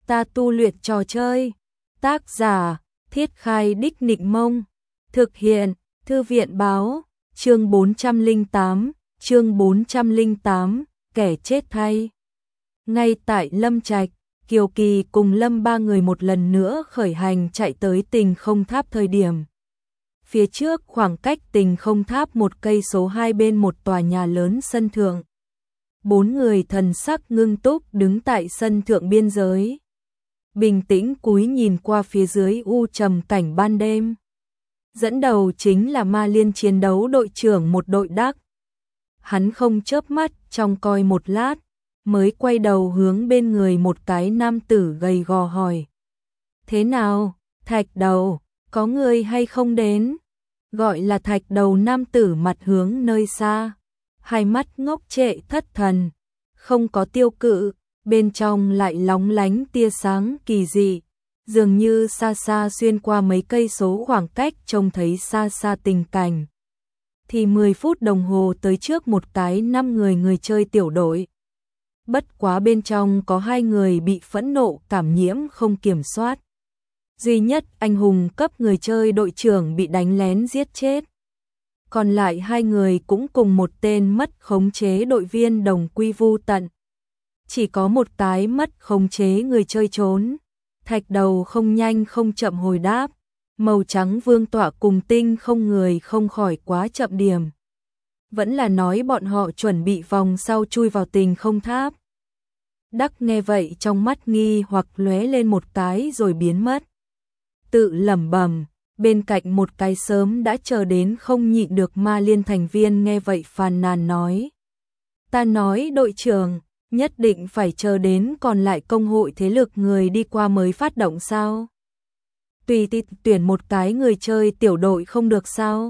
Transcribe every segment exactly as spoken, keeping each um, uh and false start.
Ta tu luyện trò chơi. Tác giả, Thiết Khai Đích Nịnh Mông. Thực hiện, Thư viện Báo. Chương bốn trăm lẻ tám, chương bốn trăm lẻ tám, kẻ chết thay. Ngay tại Lâm Trạch, Kiều Kỳ cùng Lâm ba người một lần nữa khởi hành chạy tới Tình Không Tháp thời điểm. Phía trước khoảng cách Tình Không Tháp một cây số hai bên một tòa nhà lớn sân thượng. Bốn người thần sắc ngưng túc đứng tại sân thượng biên giới. Bình tĩnh cúi nhìn qua phía dưới u trầm cảnh ban đêm. Dẫn đầu chính là Ma Liên chiến đấu đội trưởng một đội Đắc. Hắn không chớp mắt trong coi một lát, mới quay đầu hướng bên người một cái nam tử gầy gò hỏi. Thế nào, Thạch Đầu, có người hay không đến? Gọi là Thạch Đầu nam tử mặt hướng nơi xa. Hai mắt ngốc trệ thất thần, không có tiêu cự, bên trong lại lóng lánh tia sáng kỳ dị. Dường như xa xa xuyên qua mấy cây số khoảng cách trông thấy xa xa tình cảnh. Thì mười phút đồng hồ tới trước một cái năm người người chơi tiểu đội. Bất quá bên trong có hai người bị phẫn nộ cảm nhiễm không kiểm soát. Duy nhất anh hùng cấp người chơi đội trưởng bị đánh lén giết chết. Còn lại hai người cũng cùng một tên mất khống chế đội viên đồng quy vu tận. Chỉ có một cái mất khống chế người chơi trốn. Thạch Đầu không nhanh không chậm hồi đáp. Màu trắng vương tọa cùng Tinh Không người không khỏi quá chậm điểm. Vẫn là nói bọn họ chuẩn bị vòng sau chui vào Tình Không Tháp. Đắc nghe vậy trong mắt nghi hoặc lóe lên một cái rồi biến mất. Tự lẩm bẩm, bên cạnh một cái sớm đã chờ đến không nhịn được Ma Liên thành viên nghe vậy phàn nàn nói. Ta nói đội trưởng, nhất định phải chờ đến còn lại công hội thế lực người đi qua mới phát động sao? Tùy tiện tuyển một cái người chơi tiểu đội không được sao?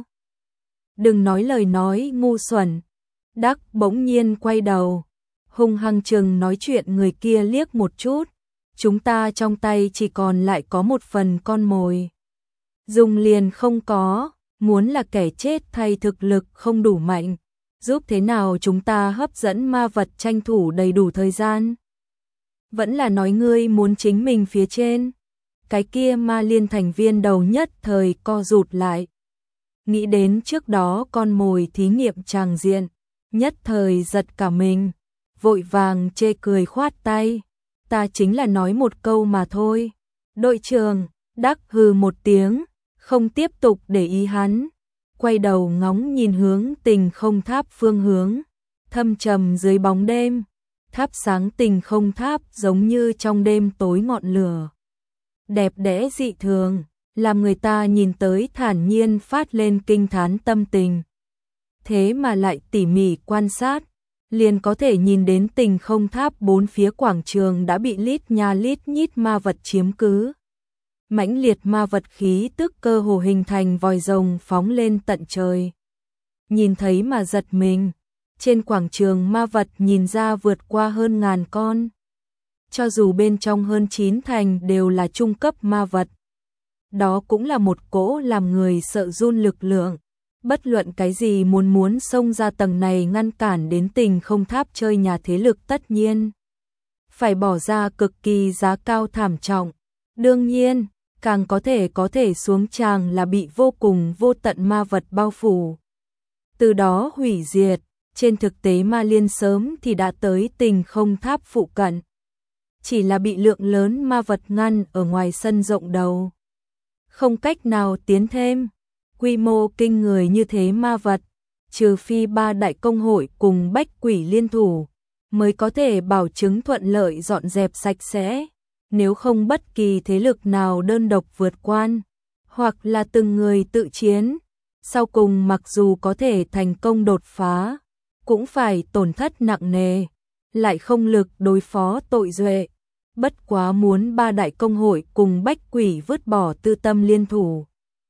Đừng nói lời nói ngu xuẩn. Đắc bỗng nhiên quay đầu, hung hăng chừng nói chuyện người kia liếc một chút. Chúng ta trong tay chỉ còn lại có một phần con mồi. Dùng liền không có, muốn là kẻ chết thay thực lực không đủ mạnh. Giúp thế nào chúng ta hấp dẫn ma vật tranh thủ đầy đủ thời gian? Vẫn là nói ngươi muốn chính mình phía trên. Cái kia Ma Liên thành viên đầu nhất thời co rụt lại. Nghĩ đến trước đó con mồi thí nghiệm tràng diện, nhất thời giật cả mình, vội vàng chê cười khoát tay. Ta chính là nói một câu mà thôi. Đội trưởng, Đắc hừ một tiếng, không tiếp tục để ý hắn. Quay đầu ngóng nhìn hướng Tình Không Tháp phương hướng. Thâm trầm dưới bóng đêm, thắp sáng Tình Không Tháp giống như trong đêm tối ngọn lửa. Đẹp đẽ dị thường, làm người ta nhìn tới thản nhiên phát lên kinh thán tâm tình. Thế mà lại tỉ mỉ quan sát, liền có thể nhìn đến Tình Không Tháp bốn phía quảng trường đã bị lít nha lít nhít ma vật chiếm cứ. Mãnh liệt ma vật khí tức cơ hồ hình thành vòi rồng phóng lên tận trời. Nhìn thấy mà giật mình, trên quảng trường ma vật nhìn ra vượt qua hơn ngàn con. Cho dù bên trong hơn chín thành đều là trung cấp ma vật. Đó cũng là một cỗ làm người sợ run lực lượng. Bất luận cái gì muốn muốn xông ra tầng này ngăn cản đến Tình Không Tháp chơi nhà thế lực tất nhiên phải bỏ ra cực kỳ giá cao thảm trọng. Đương nhiên, càng có thể có thể xuống tràng là bị vô cùng vô tận ma vật bao phủ. Từ đó hủy diệt, trên thực tế Ma Liên sớm thì đã tới Tình Không Tháp phụ cận. Chỉ là bị lượng lớn ma vật ngăn ở ngoài sân rộng đầu. Không cách nào tiến thêm. Quy mô kinh người như thế ma vật, trừ phi ba đại công hội cùng Bách Quỷ liên thủ, mới có thể bảo chứng thuận lợi dọn dẹp sạch sẽ. Nếu không bất kỳ thế lực nào đơn độc vượt quan, hoặc là từng người tự chiến, sau cùng mặc dù có thể thành công đột phá, cũng phải tổn thất nặng nề, lại không lực đối phó tội duệ. Bất quá muốn ba đại công hội cùng Bách Quỷ vứt bỏ tư tâm liên thủ.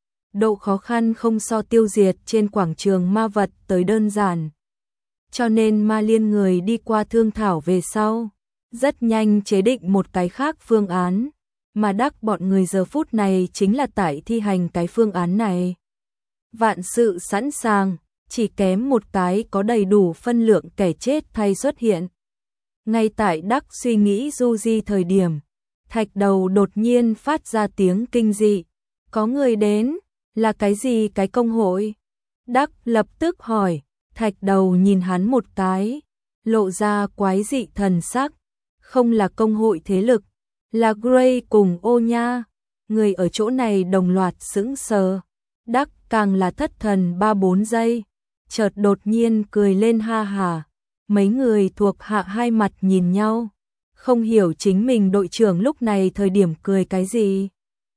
Độ khó khăn không so tiêu diệt trên quảng trường ma vật tới đơn giản. Cho nên Ma Liên người đi qua thương thảo về sau, rất nhanh chế định một cái khác phương án, mà Đắc bọn người giờ phút này chính là tại thi hành cái phương án này. Vạn sự sẵn sàng, chỉ kém một cái có đầy đủ phân lượng kẻ chết thay xuất hiện. Ngay tại Đắc suy nghĩ du di thời điểm, Thạch Đầu đột nhiên phát ra tiếng kinh dị. Có người đến, là cái gì cái công hội? Đắc lập tức hỏi, Thạch Đầu nhìn hắn một cái, lộ ra quái dị thần sắc. Không là công hội thế lực, là Grey cùng Ô Nha. Người ở chỗ này đồng loạt sững sờ. Đắc càng là thất thần ba bốn giây, chợt đột nhiên cười lên ha hả. Mấy người thuộc hạ hai mặt nhìn nhau, không hiểu chính mình đội trưởng lúc này thời điểm cười cái gì.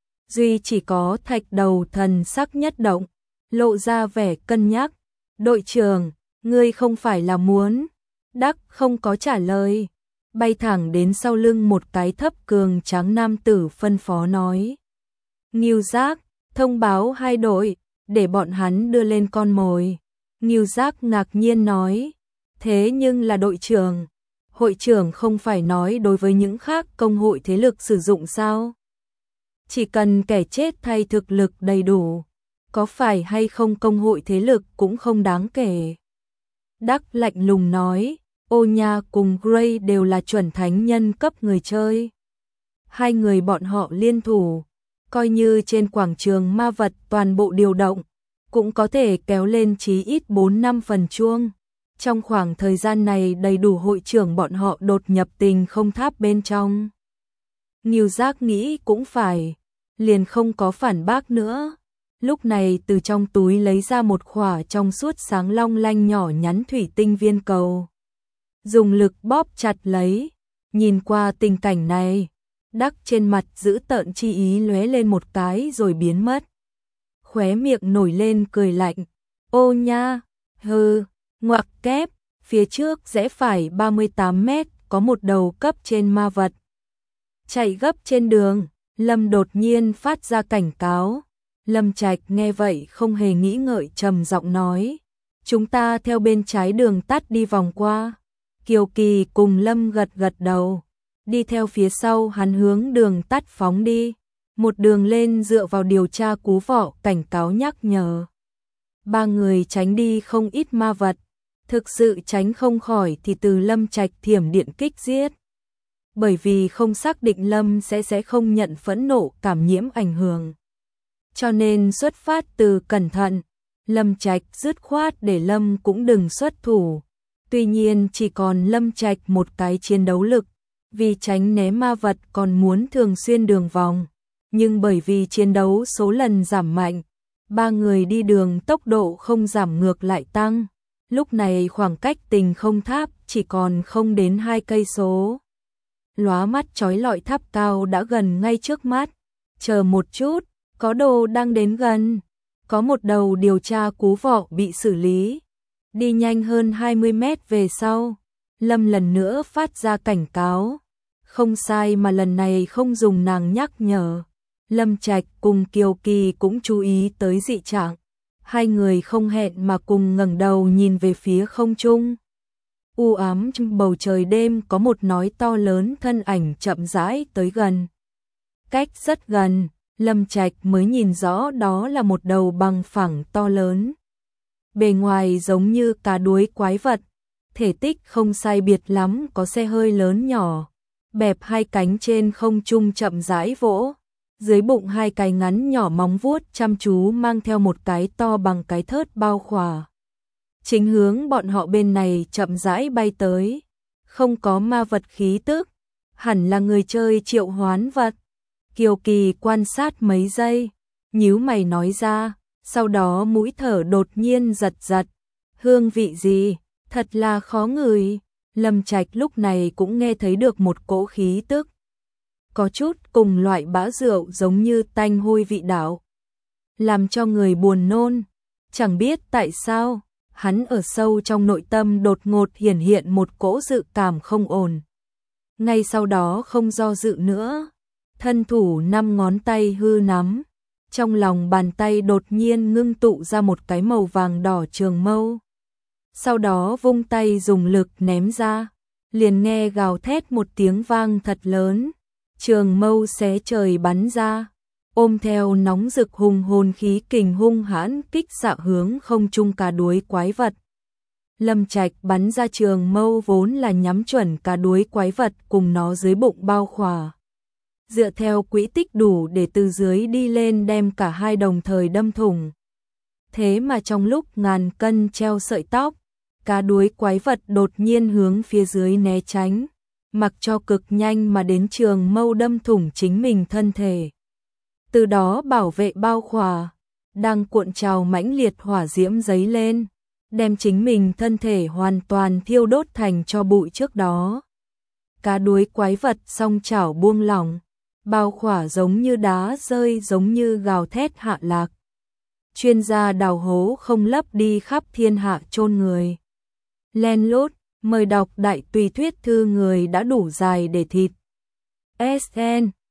Duy chỉ có Thạch Đầu thần sắc nhất động, lộ ra vẻ cân nhắc. Đội trưởng, ngươi không phải là muốn? Đắc không có trả lời, bay thẳng đến sau lưng một cái thấp cường tráng nam tử phân phó nói. Ngưu Giác, thông báo hai đội, để bọn hắn đưa lên con mồi. Ngưu Giác ngạc nhiên nói, thế nhưng là đội trưởng, hội trưởng không phải nói đối với những khác công hội thế lực sử dụng sao? Chỉ cần kẻ chết thay thực lực đầy đủ, có phải hay không công hội thế lực cũng không đáng kể. Đắc lạnh lùng nói, Ô Nha cùng Grey đều là chuẩn thánh nhân cấp người chơi. Hai người bọn họ liên thủ, coi như trên quảng trường ma vật toàn bộ điều động, cũng có thể kéo lên chí ít bốn năm phần chuông. Trong khoảng thời gian này đầy đủ hội trưởng bọn họ đột nhập tình không tháp bên trong. Ngưu Giác nghĩ cũng phải, liền không có phản bác nữa. Lúc này từ trong túi lấy ra một khỏa trong suốt sáng long lanh nhỏ nhắn thủy tinh viên cầu. Dùng lực bóp chặt lấy, nhìn qua tình cảnh này, Đắc trên mặt giữ tợn chi ý lóe lên một cái rồi biến mất. Khóe miệng nổi lên cười lạnh, Ô Nha, hừ, ngoặc kép, phía trước rẽ phải ba mươi tám mét, có một đầu cấp trên ma vật. Chạy gấp trên đường, Lâm đột nhiên phát ra cảnh cáo. Lâm Trạch nghe vậy không hề nghĩ ngợi trầm giọng nói, chúng ta theo bên trái đường tắt đi vòng qua. Kiều Kỳ cùng Lâm gật gật đầu, đi theo phía sau hắn hướng đường tắt phóng đi. Một đường lên dựa vào điều tra cú vọ cảnh cáo nhắc nhở. Ba người tránh đi không ít ma vật, thực sự tránh không khỏi thì từ Lâm Trạch thiểm điện kích giết. Bởi vì không xác định Lâm sẽ sẽ không nhận phẫn nộ cảm nhiễm ảnh hưởng. Cho nên xuất phát từ cẩn thận, Lâm Trạch dứt khoát để Lâm cũng đừng xuất thủ. Tuy nhiên chỉ còn Lâm Trạch một cái chiến đấu lực, vì tránh né ma vật còn muốn thường xuyên đường vòng. Nhưng bởi vì chiến đấu số lần giảm mạnh, ba người đi đường tốc độ không giảm ngược lại tăng. Lúc này khoảng cách tình không tháp chỉ còn không đến hai cây số. Lóa mắt chói lọi tháp cao đã gần ngay trước mắt. Chờ một chút, có đồ đang đến gần. Có một đầu điều tra cú vọ bị xử lý. Đi nhanh hơn hai mươi mét về sau, Lâm lần nữa phát ra cảnh cáo. Không sai mà lần này không dùng nàng nhắc nhở. Lâm Trạch cùng Kiều Kỳ cũng chú ý tới dị trạng. Hai người không hẹn mà cùng ngẩng đầu nhìn về phía không trung. U ám trong bầu trời đêm có một nói to lớn thân ảnh chậm rãi tới gần. Cách rất gần, Lâm Trạch mới nhìn rõ đó là một đầu bằng phẳng to lớn. Bề ngoài giống như cá đuối quái vật, thể tích không sai biệt lắm, có xe hơi lớn nhỏ, bẹp hai cánh trên không trung chậm rãi vỗ. Dưới bụng hai cái ngắn nhỏ móng vuốt chăm chú mang theo một cái to bằng cái thớt bao khỏa. Chính hướng bọn họ bên này chậm rãi bay tới. Không có ma vật khí tức, hẳn là người chơi triệu hoán vật. Kiều Kỳ quan sát mấy giây, nhíu mày nói ra, sau đó mũi thở đột nhiên giật giật. Hương vị gì, thật là khó ngửi. Lâm Trạch lúc này cũng nghe thấy được một cỗ khí tức. Có chút cùng loại bã rượu giống như tanh hôi vị đạo. Làm cho người buồn nôn. Chẳng biết tại sao, hắn ở sâu trong nội tâm đột ngột hiển hiện một cỗ dự cảm không ổn. Ngay sau đó không do dự nữa. Thân thủ năm ngón tay hư nắm. Trong lòng bàn tay đột nhiên ngưng tụ ra một cái màu vàng đỏ trường mâu. Sau đó vung tay dùng lực ném ra. Liền nghe gào thét một tiếng vang thật lớn. Trường mâu xé trời bắn ra, ôm theo nóng rực hùng hồn khí kình hung hãn kích xạ hướng không trung cá đuối quái vật. Lâm Trạch bắn ra trường mâu vốn là nhắm chuẩn cá đuối quái vật cùng nó dưới bụng bao khỏa. dựa theo quỹ tích đủ để từ dưới đi lên đem cả hai đồng thời đâm thủng. Thế mà trong lúc ngàn cân treo sợi tóc, cá đuối quái vật đột nhiên hướng phía dưới né tránh, mặc cho cực nhanh mà đến trường mâu đâm thủng chính mình thân thể. Từ đó bảo vệ bao khỏa, đang cuộn trào mãnh liệt hỏa diễm giấy lên, đem chính mình thân thể hoàn toàn thiêu đốt thành tro bụi trước đó. Cá đuối quái vật song chảo buông lỏng, bao khỏa giống như đá rơi, giống như gào thét hạ lạc. Chuyên gia đào hố không lấp đi khắp thiên hạ chôn người. Len lút, mời đọc đại tùy thuyết thư người đã đủ dài để thịt. ét en